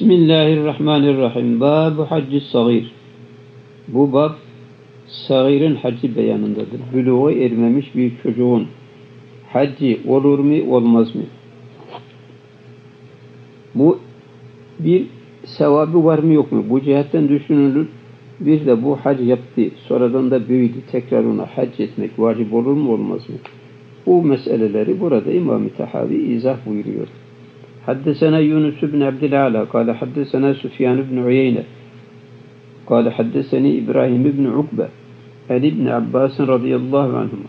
Bismillahirrahmanirrahim. Bab-ı haccı sagir. Bu bab sagirin haccı beyanındadır. Buluğa ermemiş bir çocuğun haccı olur mu olmaz mı? Bu bir sevabı var mı yok mu? Bu cihetten düşünülür. Bir de bu hac yaptı. Sonradan da büyüdü. Tekrar ona hac etmek vacip olur mu olmaz mı? Bu meseleleri burada İmam-ı Tahavi izah buyuruyor. حدثنا يونس بن عبد الأعلى قال حدثنا سفيان بن عيينة قال حدثني إبراهيم بن عقبة عن ابن عباس رضي الله عنهما.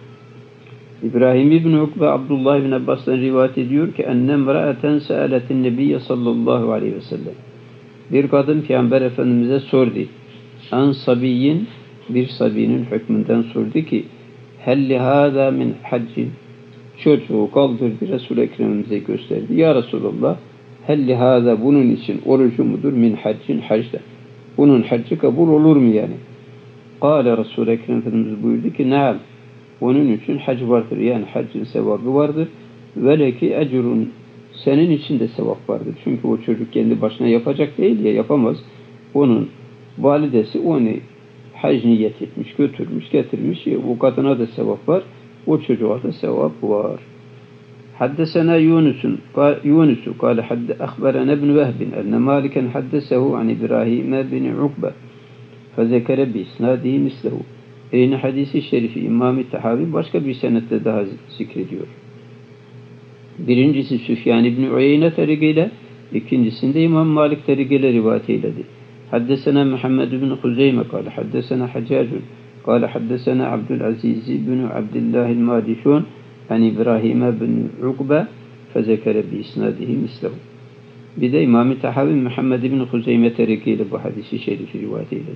İbrahim İbn Ukbe Abdullah İbn Abbas'tan rivayet ediyor ki enne imra'aten sa'aletin nebiyye sallallahu aleyhi ve sellem. Bir kadın Peygamber Efendimiz'e sordu. An sabiyyin, bir sabinin hükmünden sordu ki hel lihâzâ min haccin. Çocuğu kaldırdı, Resul-i Ekrem'imize gösterdi. Ya Resulallah, helli hâzâ bunun için orucu mudur min haccin hacda. Bunun haccı kabul olur mu yani? Kâle Resul-i Ekrem Efendimiz buyurdu ki naam. Onun için hac vardır. Yani haccın sevabı vardır. Veleki ecrun. Senin için de sevap vardır. Çünkü o çocuk kendi başına yapacak değil ya, yapamaz. Onun validesi onu hac niyet etmiş, götürmüş, getirmiş. Bu kadına da sevap var. O çocuğa da sevap var. Haddesena Yunus'u kâle akhberana ibn Vehbin enne Maliken haddesehu an İbrahim bin Ukbe fezekere bi isnadihi mislehu. Aynı hadisi şerifi İmam-ı Tahavi başka bir senette daha zikrediyor. Birincisi Süfyan ibn Uyeyne tarikiyle, ikincisinde İmam Malik tarikiyle rivayet eyledi. Haddesena Muhammed ibn Huzeyme kâle haddesena Haccacun قال حدثنا عبد العزيز بن عبد الله المادشون عن إبراهيم بن عقبة فذكر بإسناده مثله. Bir de İmam-ı Tahavi Muhammed ibn Huzeyme terikiyle bu hadisi şerifi rivayet eyledi.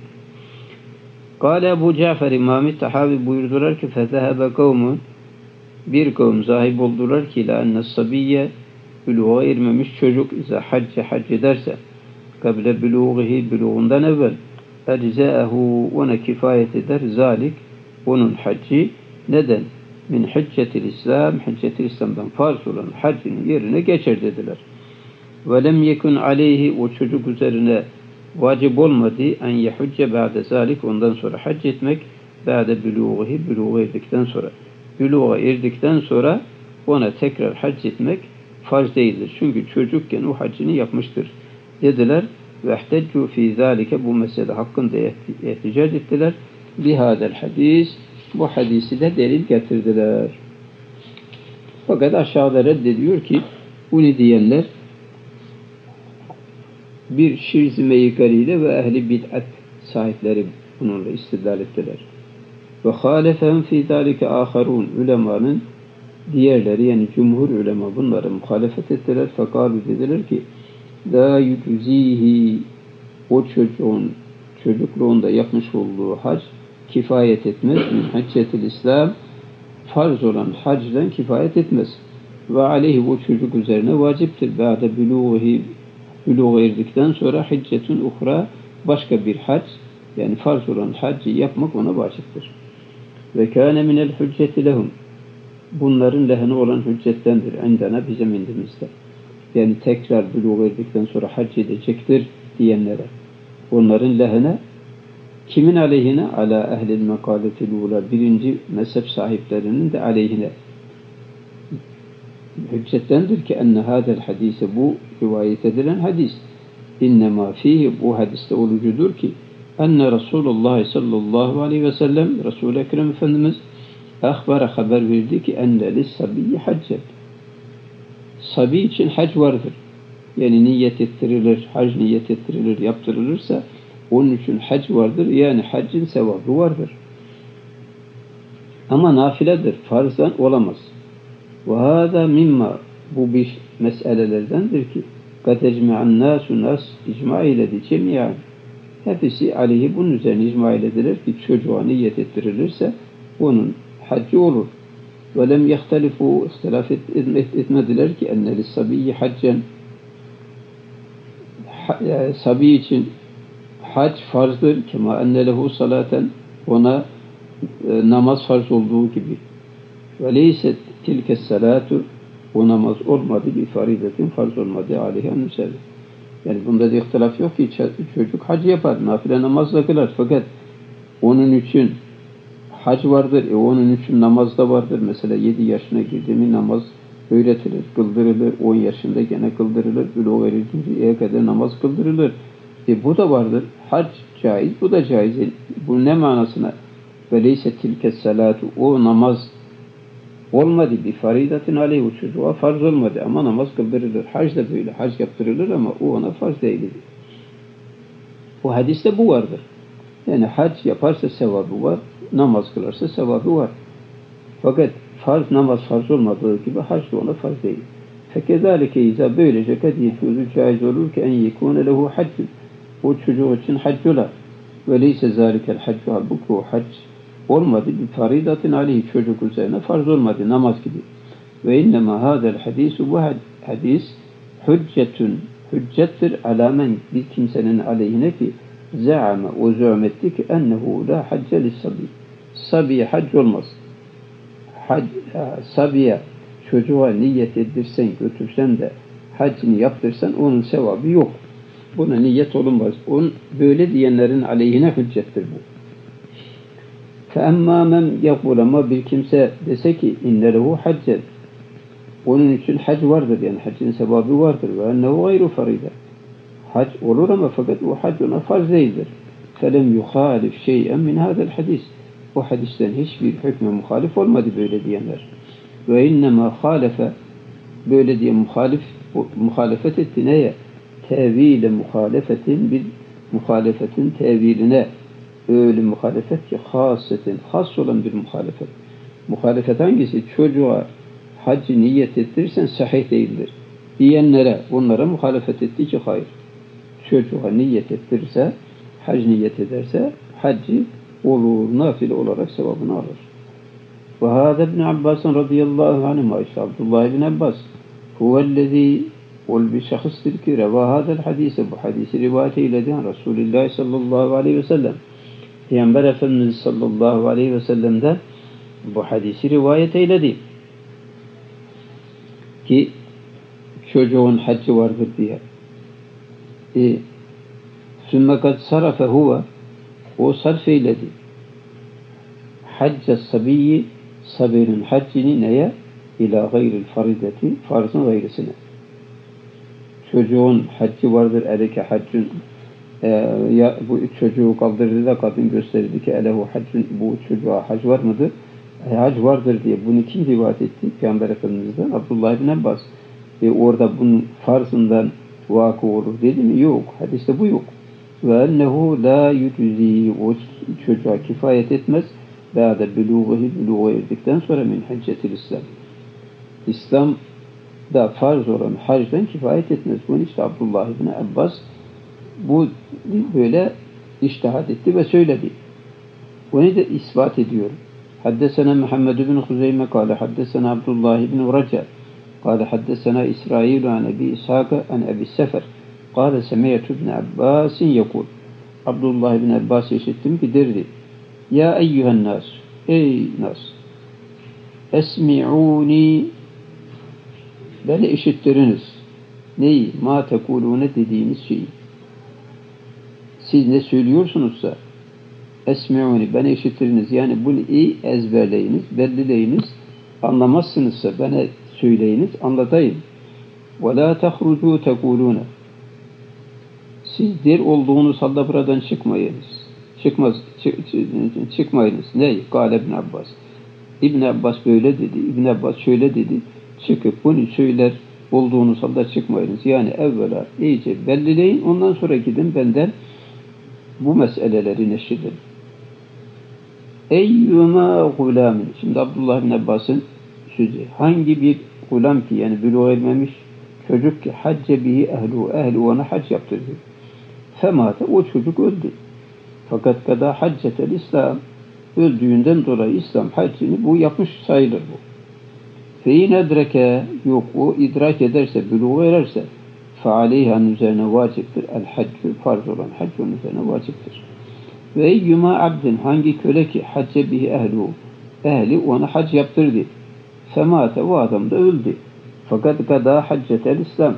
Kâle Ebu Cafer İmam-ı Tahavi buyurdular ki فَذَهَبَ قَوْمٌ bir kavim zahib oldular ki la ennessabiyye buluğa ermemiş çocuk ize hac ederse kable buluğihi buluğundan evvel eczaehu ona kifayet eder zalik onun haccı neden? Min hiccetil İslam hiccetil İslam'dan farz olan haccının yerine geçer dediler. Ve lem yekun aleyhi o çocuk üzerine vacip olmadı en yehucce ba'de zalik ondan sonra hac etmek ba'de buluğihi buluğa erdikten sonra buluğa erdikten sonra ona tekrar hac etmek farz değildir. Çünkü çocukken o haccını yapmıştır dediler. Ve ihteccu fi zalike bu mesele hakkında ihticac ettiler. Bihadel hadis bu hadisi de delil getirdiler. Fakat aşağıda reddediyor ki bunu diyenler bir şirz-i meykariyle ve ehli bid'at sahipleri bununla istidlal ettiler. Ve halefehum fi zalike aharun ulemanın diğerleri yani cumhur ulema bunlara muhalefet ettiler. Fekalu dediler ki la yüzihi o çocuğun çocukluğunda yapmış olduğu hac kifayet etmez. Min haccetil İslam farz olan hacden kifayet etmez. Ve aleyhi o çocuk üzerine vaciptir. Ba'de buluğa erdikten sonra hiccetun uhra başka bir hac yani farz olan haccı yapmak ona vaciptir. Ve kâne minel hücceti lehum bunların lehine olan hüccettendir. İndena bizim indimizde. Yani tekrar buluğa erdikten sonra hac edecektir diyenlere. Onların lehine kimin aleyhine? Ala ehlil mekaletil ula birinci mezhep sahiplerinin de aleyhine. Hüccettendir ki enne hadel hadise bu rivayet edilen hadis. İnnemâ fihi bu hadiste olucudur ki enne Resulullah sallallahu aleyhi ve sellem Resul-i Ekrem Efendimiz akhbara haber verdi ki enne lissabiyyi haccet. Sabi için hac vardır. Yani niyet ettirilir, hac niyet ettirilir, yaptırılırsa onun için hac vardır. Yani haccın sevabı vardır. Ama nafiledir, farzdan olamaz. Ve hâzâ mimma bu bir meselelerdendir ki kad ecme'an nâsu nas icma eyledi cemiyan. Hepsi aleyhi bunun üzerine icma eylediler ki çocuğa niyet ettirilirse onun haccı olur. Ve lem yehtelifu ihtilaf etmediler ki enne lissabiyyi haccen sabi için hac farzdır kema enne lehu salaten ona namaz farz olduğu gibi ve leyset tilke salatu o namaz olmadı bir faridetin farz olmadı aleyhen üzerine Yani bunda da ihtilaf yok ki çocuk hac yapar, nafile namaz da kılar. Fakat onun için hac vardır, onun için namaz da vardır. Mesela 7 yaşına girdi mi namaz öğretilir, kıldırılır. 10 yaşında gene kıldırılır. Buluğa erinceye kadar namaz kıldırılır. Bu da vardır. Hac caiz, bu da caiz. Bu ne manasına? Veleyse tilke salatu, o namaz olmadı bir faridatin aleyhi, o çocuğa farz olmadı ama namaz kıldırılır. Hac da böyle, hac yaptırılır ama o ona farz değildir. Bu hadiste bu vardır. Yani hac yaparsa sevabı var, namaz kılarsa sevabı var. Fakat namaz farz olmadığı gibi hac da ona farz değil. Fekezalike izâ, böylece kad yecuzu caiz olur ki en yekûne lehu haccun, o çocuğu için hac olar. Ve leyse zâlikel haccu, halbuki o hac olmadı bir faridatin aleyhi, çocuk üzerine farz olmadı namaz gibi. Ve innema hâzel hadisu, bu hadis hüccettir alamen, bir kimsenin aleyhine ki zâme, o zâmetti ki ennehu la hacce lissabi, sabiye hac olmaz. Sabiye, çocuğa niyet ettirsen, götürsen de haccını yaptırsan onun sevabı yok. Buna niyet olunmaz. Böyle diyenlerin aleyhine hüccettir bu. فَاَمَّا مَنْ يَقُولَ, ama bir kimse dese ki اِنَّ لَهُ حَجَّ, onun için hac vardır, yani haccın sevabı vardır. وَاَنَّهُ غَيْرُ فَرِيدًا, hac olur ama fakat o hac ona farz değildir. فَلَمْ يُخَالِفْ شَيْئًا مِنْ هَذَا الْحَدِيثِ, o hadisten hiçbir hükme muhalif olmadı böyle diyenler. وَاِنَّمَا خَالَفَ, böyle diye muhalefet etti neye? Tevile muhalefetin, bir muhalefetin teviline, öyle muhalefet ki has olan bir muhalefet. Muhalefet hangisi? Çocuğa haccı niyet ettirirsen sahih değildir diyenlere, onlara muhalefet etti ki hayır. Çocuğa niyet ettirirse, hac niyet ederse haccı olur, nafile olarak sevabını alır. Ve hâzâ ibn Abbas radıyallahu anhuma, işte Abdullah ibn Abbas, huvellezî, ol bir şahıstır ki reva hâzel hadise, bu hadisi rivayet eyledi Resulullah sallallahu aleyhi ve sellem, Peygamber Efendimiz sallallahu aleyhi ve sellem'den bu hadisi rivayet eyledi ki çocuğun haccı vardır diye. Sümme kad sarafe huve, o sarf eyledi hacca sabiyyi, sabinin haccini neye? İlâ gayril farideti, farzın gayrısına. Çocuğun haccı vardır, eleke haccın, ya bu çocuğu kaldırdı da kadın gösterdi ki elehu haccın, bu çocuğa hac var mıdır? Hac vardır diye bunu kim rivayet etti? Peygamber Efendimiz'den Abdullah bin Abbas. Orada bunun farzından vakı olur dedi mi? Yok. Hadiste bu yok. Ve ennehu la yücüzi, o çocuğa kifayet etmez. Daha da buluğa erdikten sonra min haccetil İslam. İslam da farz olan hacdan kifayet etmez. Bunu işte Abdullah bin Abbas bu böyle iştihat etti ve söyledi. Bunu da ispat ediyor. Haddesena Muhammed bin Huzeyme kâle haddesena Abdullah bin Raca kâle haddesena İsrail an Ebi İshak an Ebi Sefer kâle semiyetü bin Abbas'in yekul. Abdullah bin Abbas işittim ki derdi. Ya eyyühen nas, ey nas, esmi'uni, beni işittiriniz. Neyi? Ma tekulune dediğiniz şeyi. Siz ne söylüyorsunuzsa esmi'uni, beni işittiriniz. Yani bunu iyi ezberleyiniz, bellileyiniz. Anlamazsınızsa bana söyleyiniz, anlatayım. Ve la tehrucu tekulune. Siz der olduğunuz halde buradan çıkmayınız. Çıkmayınız. Ne? Kâle İbn Abbas. İbn Abbas böyle dedi. İbn Abbas şöyle dedi. Çıkıp bunu söyler olduğunuz halde çıkmayınız. Yani evvela iyice bellileyin. Ondan sonra gidin benden bu meseleleri neşredin. Eyyuma gulamin. Şimdi Abdullah bin Abbas'ın sözü. Hangi bir gulam ki, yani buluğa ermemiş çocuk ki hacce bihi ehlu ona hac yaptırdı. Femate, o çocuk öldü. Fakat kada haccetel İslam, öldüğünden dolayı İslam haccını bu yapmış sayılır bu. Fein edreke, yok o idrak ederse, buluğa ererse fealeyhanın üzerine vaciptir. El haccü, farz olan hac onun üzerine vaciptir. Ve eyyuma abdin, hangi köle ki hacce bihi ehli ona hac yaptırdı. Femate, o adam da öldü. Fakat kada haccetel İslam,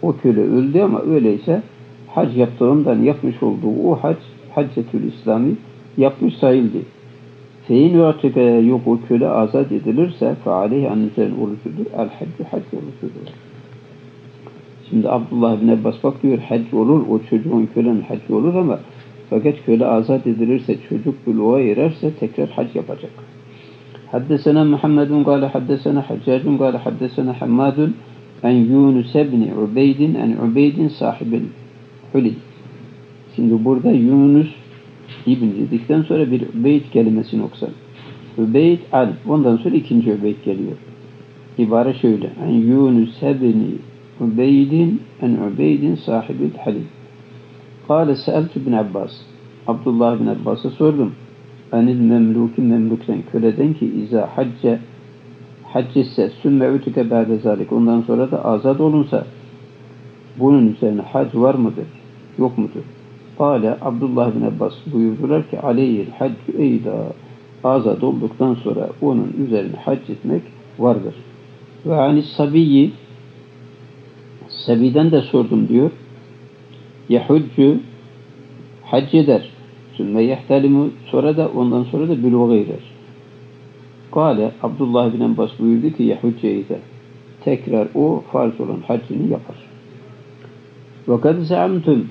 O köle öldü ama öyleyse hac yaptığından yapmış olduğu o hac, Haccetül İslami yapmış sayıldı. Fein ve yok o köle azat edilirse fealeyhi an üzerine orucudur. El haccü hac orucudur. Şimdi Abdullah bin Abbas bak diyor hac olur, o çocuğun kölenin haccı olur ama fakat köle azat edilirse, çocuk buluğa ererse tekrar hac yapacak. Haddesena Muhammedun gâle haddesena Haccacun gâle haddesena Hammadun en Yunus ibn Ubeydin en Ubeydin sahibil Huli. Şimdi burada Yunus İbn dedikten sonra bir Übeyd kelimesini okusan. Übeyd al. Ondan sonra ikinci Übeyd geliyor. İbare şöyle. En Yunus ibn Ubeydin en Ubeydin sahibil Halim. Kâle se'eltü ibn Abbas. Abdullah bin Abbas'a sordum. Anil memlukin memlukten köleden ki izâ haccesse sümme ütüke ba'de zalik. Ondan sonra da azat olunsa bunun üzerine hac var mıdır? Yok mudur? Kâle Abdullah bin Abbas buyurdular ki aleyhil haccü eyda azat olduktan sonra onun üzerine hac etmek vardır. Ve anis sabiyyi Sabiden de sordum diyor. Yehudcu hac eder. Sümme yehtelimu sonra da ondan sonra da bülûğa erer. Kâle Abdullah bin Abbas buyurdu ki Yehudcu eyda tekrar o farz olan haccını yapar. Ve kad za'amtum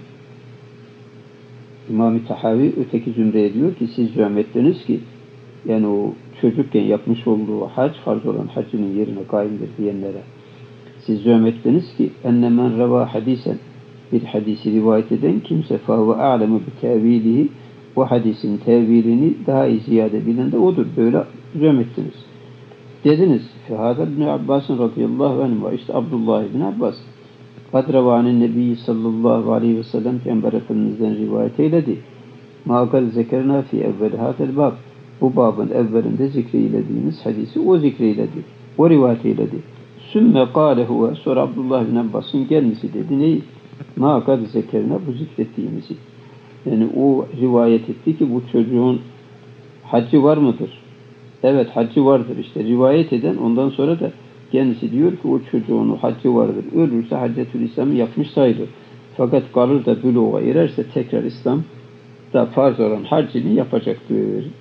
İmam-ı Tahavi öteki zümreye diyor ki siz zahmettiniz ki yani o çocukken yapmış olduğu hac farz olan haccının yerine kaimdir diyenlere siz zahmettiniz ki enne men reva hadisen bir hadisi rivayet eden kimse fâve a'lemu bi tevilihi o hadisin tevilini daha iyi ziyade bilen de odur. Böyle zahmettiniz. Dediniz Fehâdâ ibn Abbas'ın radıyallahu anh işte Abdullah ibn Abbas Kadrevanin Nebi sallallahu aleyhi ve sellem Peygamber Efendimiz'den rivayet eyledi. Mâkal zekerna fi evvel hâtel bab. Bu babın evvelinde zikreylediğimiz hadisi o zikreyledi. O rivayet eyledi. Sümme kâle huve sonra Abdullah bin Abbas'ın gelmesi dedi. Neyi? Mâkal zekerna bu zikrettiğimizi. Yani o rivayet etti ki bu çocuğun haccı var mıdır? Evet haccı vardır işte. Rivayet eden ondan sonra da kendisi diyor ki o çocuğun haccı vardır. Ölürse Haccetül İslam'ı yapmış sayılır. Fakat kalır da buluğa ererse tekrar İslam'da farz olan haccını yapacaktır.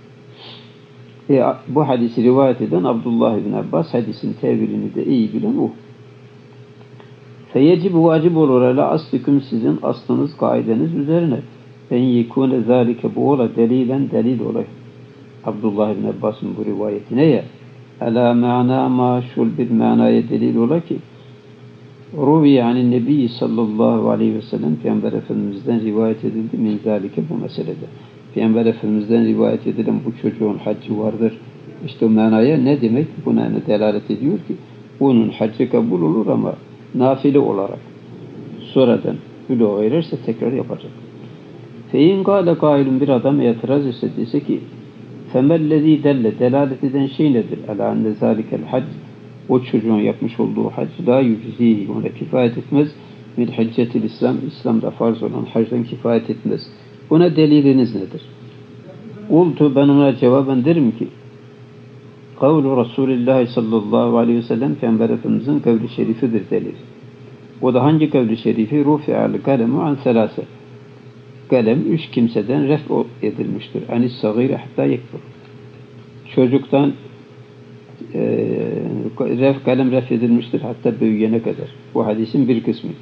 Bu hadisi rivayet eden Abdullah bin Abbas hadisin tevilini de iyi bilen o. Feyecibu vacip olur ala aslikum sizin aslınız kaideniz üzerine. En yekune zâlike bu ola delilen delil olay. Abdullah bin Abbas'ın bu rivayetine ya ala ma'na maşul bir manaya delil ola ki ruvi yani Nebi sallallahu aleyhi ve sellem Peygamber Efendimiz'den rivayet edildi min zalike bu meselede. Peygamber Efendimiz'den rivayet edilen bu çocuğun haccı vardır. İşte o manaya ne demek? Buna ne delalet ediyor ki onun haccı kabul olur ama nafile olarak sonradan buluğa ererse tekrar yapacak. Fein gâle kailun bir adam itiraz etse dese ki femellezî delle delalet eden şey nedir? Alâ enne zâlikel hac o çocuğun yapmış olduğu hac la yüczihi ona kifayet etmez. Min haccetil İslam İslam'da farz olan hacdan kifayet etmez. Buna deliliniz nedir? Ultu ben ona cevaben derim ki kavlu Resulullah sallallahu aleyhi ve sellem Peygamber Efendimiz'in kavli şerifidir delil. O da hangi kavli şerifi? Rufi'al kalemu an selase. Kalem üç kimseden ref edilmiştir. Anis sagire hatta yekbur. Çocuktan kalem ref edilmiştir hatta büyüyene kadar. Bu hadisin bir kısmı.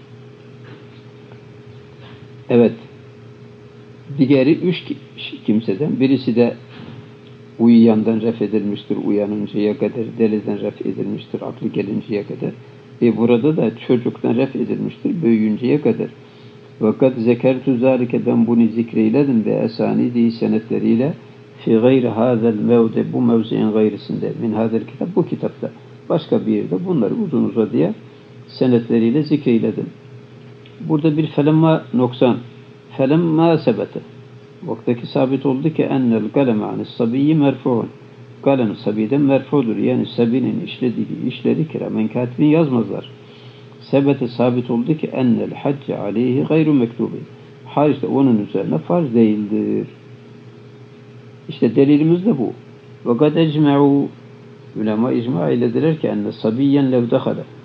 Evet. Diğeri üç kimseden. Birisi de uyuyandan ref edilmiştir. Uyanıncaya kadar. Deliden ref edilmiştir. Aklı gelinceye kadar. Burada da çocuktan ref edilmiştir. Büyüyünceye kadar. Fakat zekertu zâlike ben bunu zikreyledim ve esanidi senetleriyle fi gayri hâzel mevde bu mevzi'in gayrisinde min hâzel kitap bu kitapta. Başka bir yerde bunları uzun uzadıya senetleriyle zikreyledim. Burada bir felemma noksan felemma sebete vaktaki sabit oldu ki ennel kaleme anis sabiyyi merfu'un kalem sabiden merfu'dur. Yani sabinin işlediği işleri kiramen katibin yazmazlar. Sebete sabit oldu ki ennel hacce aleyhi gayru mektubi. Hac de onun üzerine farz değildir. İşte delilimiz de bu. Ve kad ecme'u ulema icma eylediler ki enne sabiyyen lev dehale.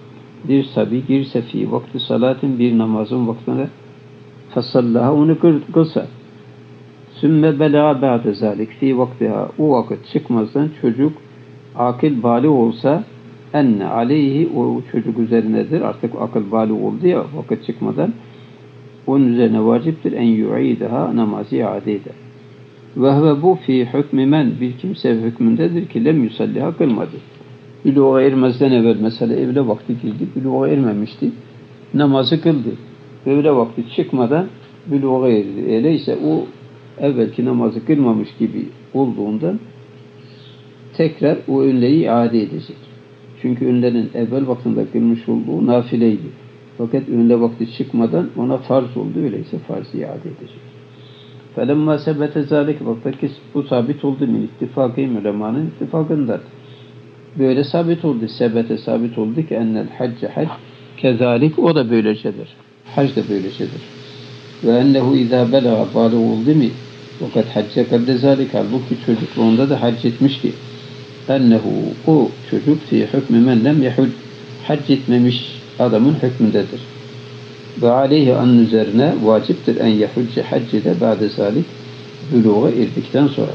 bir sabi girse fi vakti salatin bir namazın vaktine fasallaha onu kılsa sümme belağa ba'de zalik fi vaktiha o vakit çıkmazdan çocuk akıl bali olsa enne aleyhi o çocuk üzerinedir artık akıl bali oldu ya vakit çıkmadan onun üzerine vaciptir en yu'idaha namazı iade eder. Ve bu fi hükmü men bir kimse hükmündedir ki lem yusalliha kılmadı. Buluğa ermezden evvel mesela evle vakti girdi, buluğa ermemişti, namazı kıldı. Evle vakti çıkmadan buluğa erdi. Öyleyse o evvelki namazı kılmamış gibi olduğundan tekrar o önleyi iade edecek. Çünkü önlerin evvel vaktinde kılmış olduğu nafileydi. Fakat önle vakti çıkmadan ona farz oldu. Öyleyse farzı iade edecek. فَلَمَّا سَبَتَ ذَٰلِكَ vaktaki bu sabit oldu min ittifakî ulemanın ittifakından. Böyle sabit oldu. Sebete sabit oldu ki ennel hacce hac kezalik o da böylecedir. Hac da böylecedir. Ve ennehu izâ belağa bâlı oldu mi fakat hacce kabde zâlik halbuki çocukluğunda da hac etmişti. Ennehu o çocuk fi hükmü men lem yehud hac etmemiş adamın hükmündedir. Ve aleyhi an üzerine vaciptir en yehucce haccede ba'de zalik buluğa erdikten sonra.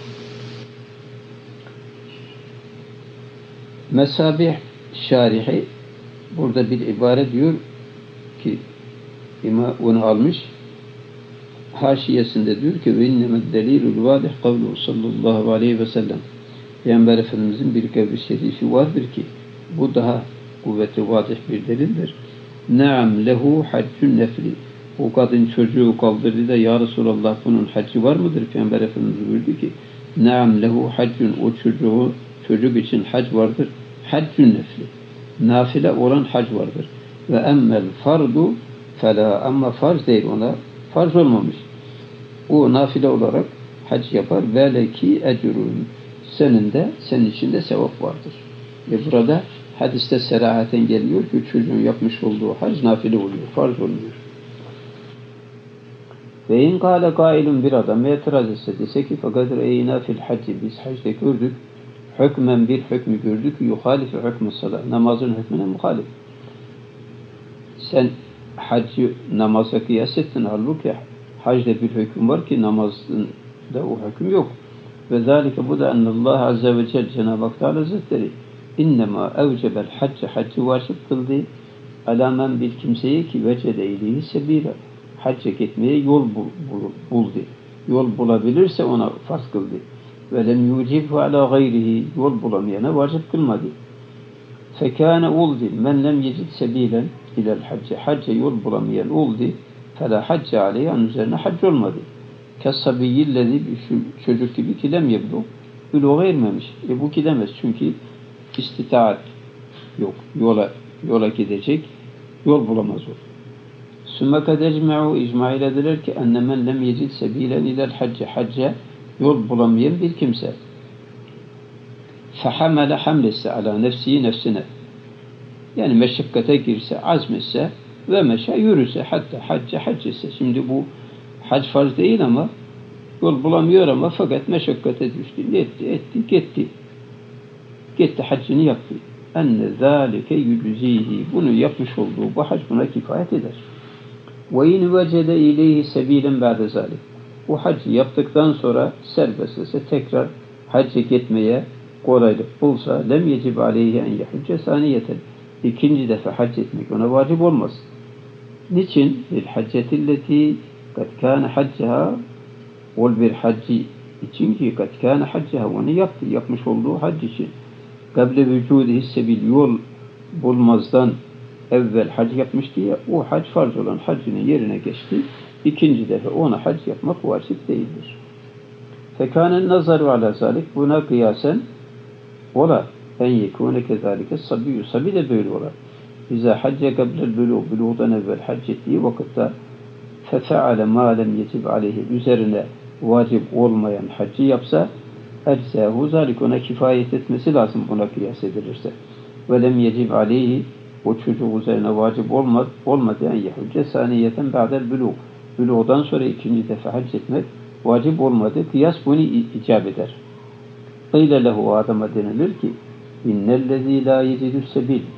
Mesabih şarihi burada bir ibare diyor ki onu almış haşiyesinde diyor ki ve innemed delilul vadih kavlu sallallahu aleyhi ve sellem Peygamber Efendimizin bir kavli şerifi vardır ki bu daha kuvvetli vadih bir delildir. Naam lehu haccun nefli. O kadın çocuğu kaldırdı da ya Resulallah bunun haccı var mıdır? Peygamber Efendimiz buyurdu ki naam lehu haccun o çocuk için hac vardır. Haccun nefli. Nafile olan hac vardır. Ve emmel fardu fela ama farz değil ona. Farz olmamış. O nafile olarak hac yapar. Veleki ecrun. Senin için de sevap vardır. Burada hadiste serahaten geliyor ki çocuğun yapmış olduğu hac nafile oluyor, farz olmuyor. Ve in kâle kailun bir adam itiraz etse dese ki fakat reyna fil hacci biz hacde gördük hükmen bir hükmü gördük yuhalifu hükmü salat namazın hükmüne muhalif. Sen haccı namaza kıyas ettin halbuki hacda bir hüküm var ki namazda o hüküm yok. Ve zâlike bu da ennallâh azze ve celle Cenab-ı Hak Teala Hazretleri İnnemâ evcebel haccı vacip kıldı alamen bir kimseye ki vecede ileyhi sebîle hacca gitmeye yol buldu. Yol bulabilirse ona farz kıldı. Ve lem yucibhu ala gayrihi yol bulamayana vacip kılmadı. Fekâne oldu men lem yecid sebîlen ilel hacca yol bulamayan oldu. Fela hacca aleyhi an üzerine hac olmadı. Kesabiyyillezi bir çocuk gibi ki lem yeblu buluğa ermemiş. Bu gidemez çünkü istitaat yok. Yola gidecek. Yol bulamaz o. Sümme kad ecme'u icma ilediler ki enne men lem yecid sebilen ilel hacca yol bulamayan bir kimse. Fehamele hamlesse ala nefsine yani meşakkate girse, azmetse ve meşe yürüse hatta hac etse. Şimdi bu hac farz değil ama yol bulamıyor ama fakat meşakkate düştü. Gitti haccını yaptı. Enne zâlike yüczihi. Bunu yapmış olduğu bu hac buna kifayet eder. Ve in vecede ileyhi sebilen ba'de zâlik. Bu haccı yaptıktan sonra serbestlese tekrar hacca gitmeye kolaylık bulsa lem yecib aleyhi en yehücce saniyeten. İkinci defa hac etmek ona vacip olmaz. Niçin? Bil haccetilleti kad kâne haccaha ol bir haccı için ki kad kâne haccaha onu yaptı. Yapmış olduğu hac için. Kable vücudihi sebil yol bulmazdan evvel hac yapmıştı ya o hac farz olan haccının yerine geçti. İkinci defa ona hac yapmak vacip değildir. Fekânen nazaru ala zalik buna kıyasen ola en yekûne kezâlike sabiyyü sabi de böyle ola. İzâ hacce kablel buluğdan evvel hac ettiği vakitte fefeale mâ lem yecib aleyhi üzerine vacip olmayan haccı yapsa eczahu zalik ona kifayet etmesi lazım buna kıyas edilirse. Ve lem yecib aleyhi o çocuk üzerine vacip olmadı en yehücce saniyeten ba'del buluğ. Buluğdan sonra ikinci defa hac etmek vacip olmadı. Kıyas bunu icap eder. Qîle lehu adama denilir ki innellezî lâ yecidü sebil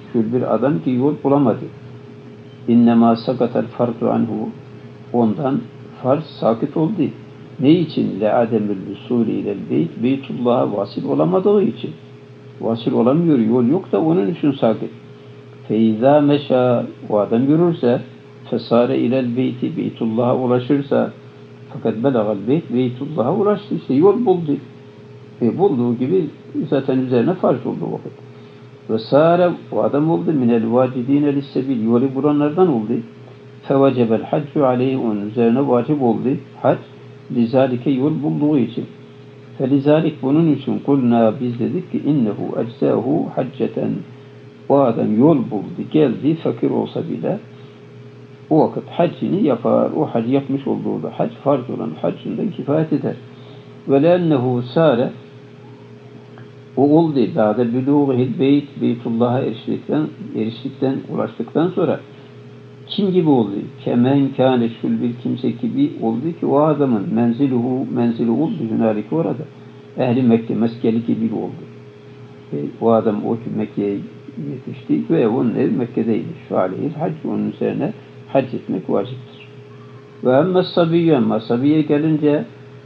Şöyle bir adam ki yol bulamadı. İnnemâ sakatel fardu anhu. Ondan farz sakit oldu. Ne için? Le'ademül vusûlü ilel beyt. Beytullah'a vasıl olamadığı için. Vasıl olamıyor, yol yok da onun için sakit. Feyzâ meşâ. O adam yürürse fesâre ilel beyti. Beytullah'a ulaşırsa fakat belagal beyt. Beytullah'a ulaştı. İşte yol buldu. Bulduğu gibi zaten üzerine farz oldu vakit. Ve sâre. O adam oldu. Minel vâcidîne lissebil. Yolu bulanlardan oldu. Fevecebel haccu aleyhi. Onun üzerine vacip oldu. Hac. Lizalike yol bulduğu için. Felizalik bunun için kulna biz dedik ki innehu eczahu hacceten. O adam yol buldu, geldi, fakir olsa bile o vakit haccini yapar. O hac yapmış olduğu da hac farz olan haccından kifayet eder. Ve lennehu sâre o oldu. Ba'de bülûğihil beyt. Beytullah'a eriştikten, ulaştıktan sonra kim gibi oldu? Kemen kâne şül bir kimse gibi oldu ki o adamın menzili oldu hünalik orada. Ehli Mekke meskeli gibi oldu. O adam o Mekke'ye yetişti ve onun evi Mekke'deymiş. Fâlihil hac onun üzerine hac etmek vaciptir. Ve emmes sabiyyü ama sabiye gelince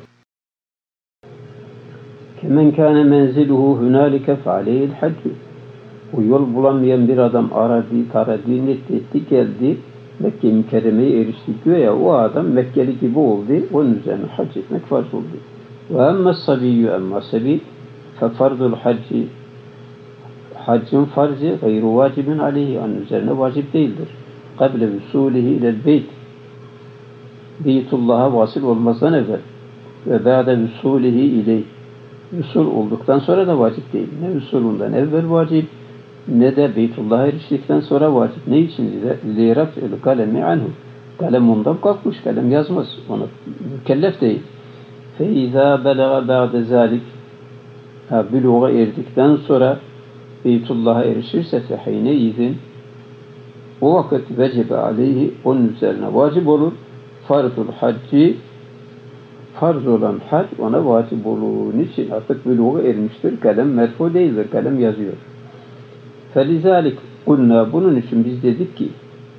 kemen kâne menziluhu hünalike fâlihil hac. O yol bulamayan bir adam taradı, etti, geldi. Mekke-i Mükerreme'ye erişti. Güya o adam Mekkeli gibi oldu. Onun üzerine hac etmek farz oldu. Ve emme sabiyyü emma sabi fe farzul hacci haccın farzı gayru vacibin aleyhi. Onun üzerine vacip değildir. Kable vüsulihi ilel beyt. Beytullah'a vasıl olmazdan evvel. Ve ba'de vüsulihi ileyh. Vüsul olduktan sonra da vacip değil. Ne vüsulundan evvel vacip ne de Beytullah'a eriştikten sonra vacip. Ne için? Liraf'il kalemi anhu. Kalem ondan kalkmış. Kalem yazmaz. Ona mükellef değil. Feiza belaga ba'de zalik. Büluğa erdikten sonra Beytullah'a erişirse fehine izin o vakit vecebe aleyhi onun üzerine vacip olur. Farzul hacci farz olan hac ona vacip olur. Niçin? Artık büluğa ermiştir. Kalem merfu değildir. Kalem yazıyor. Felizalik kulna bunun için biz dedik ki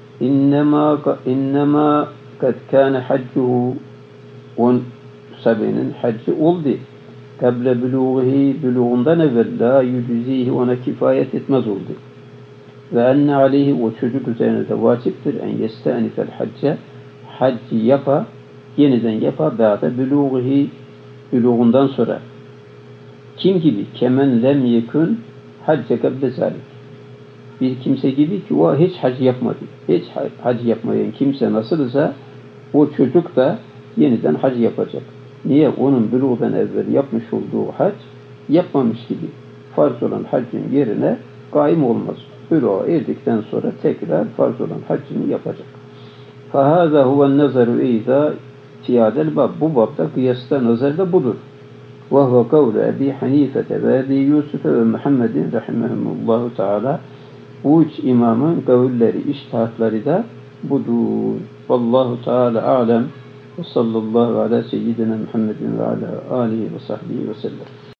innema kad kâne haccuhu on sabinin haccı oldu. Kable buluğundan evvel la yücüzihi ona kifayet etmez oldu. Ve enne aleyhi o çocuk üzerine de vaciptir en yestenifel hacca haccı yeniden yapa ba'de buluğundan sonra. Kim gibi? Kemen lem yekun hacca kable zalik. Bir kimse gibi ki o hiç hac yapmadı. Hiç hac yapmayan kimse nasılsa o çocuk da yeniden hac yapacak. Niye? Onun buluğdan evvel yapmış olduğu hac yapmamış gibi. Farz olan haccın yerine kaim olmaz. Buluğa erdikten sonra tekrar farz olan haccını yapacak. فَهَذَا هُوَ النَّظَرُ اِذَا fiyadel bab. Bu babda kıyasta nazar da budur. وَهُوَ قَوْلُ Ebi Hanifete ve Ebi Yusuf'e ve Muhammedin rahimahumullahu teala. Bu üç imamın kavulleri, içtihatları da budur. Vallahu Teala alem ve sallallahu ala seyyidina Muhammedin ve ala alihi ve sahbihi ve sellem.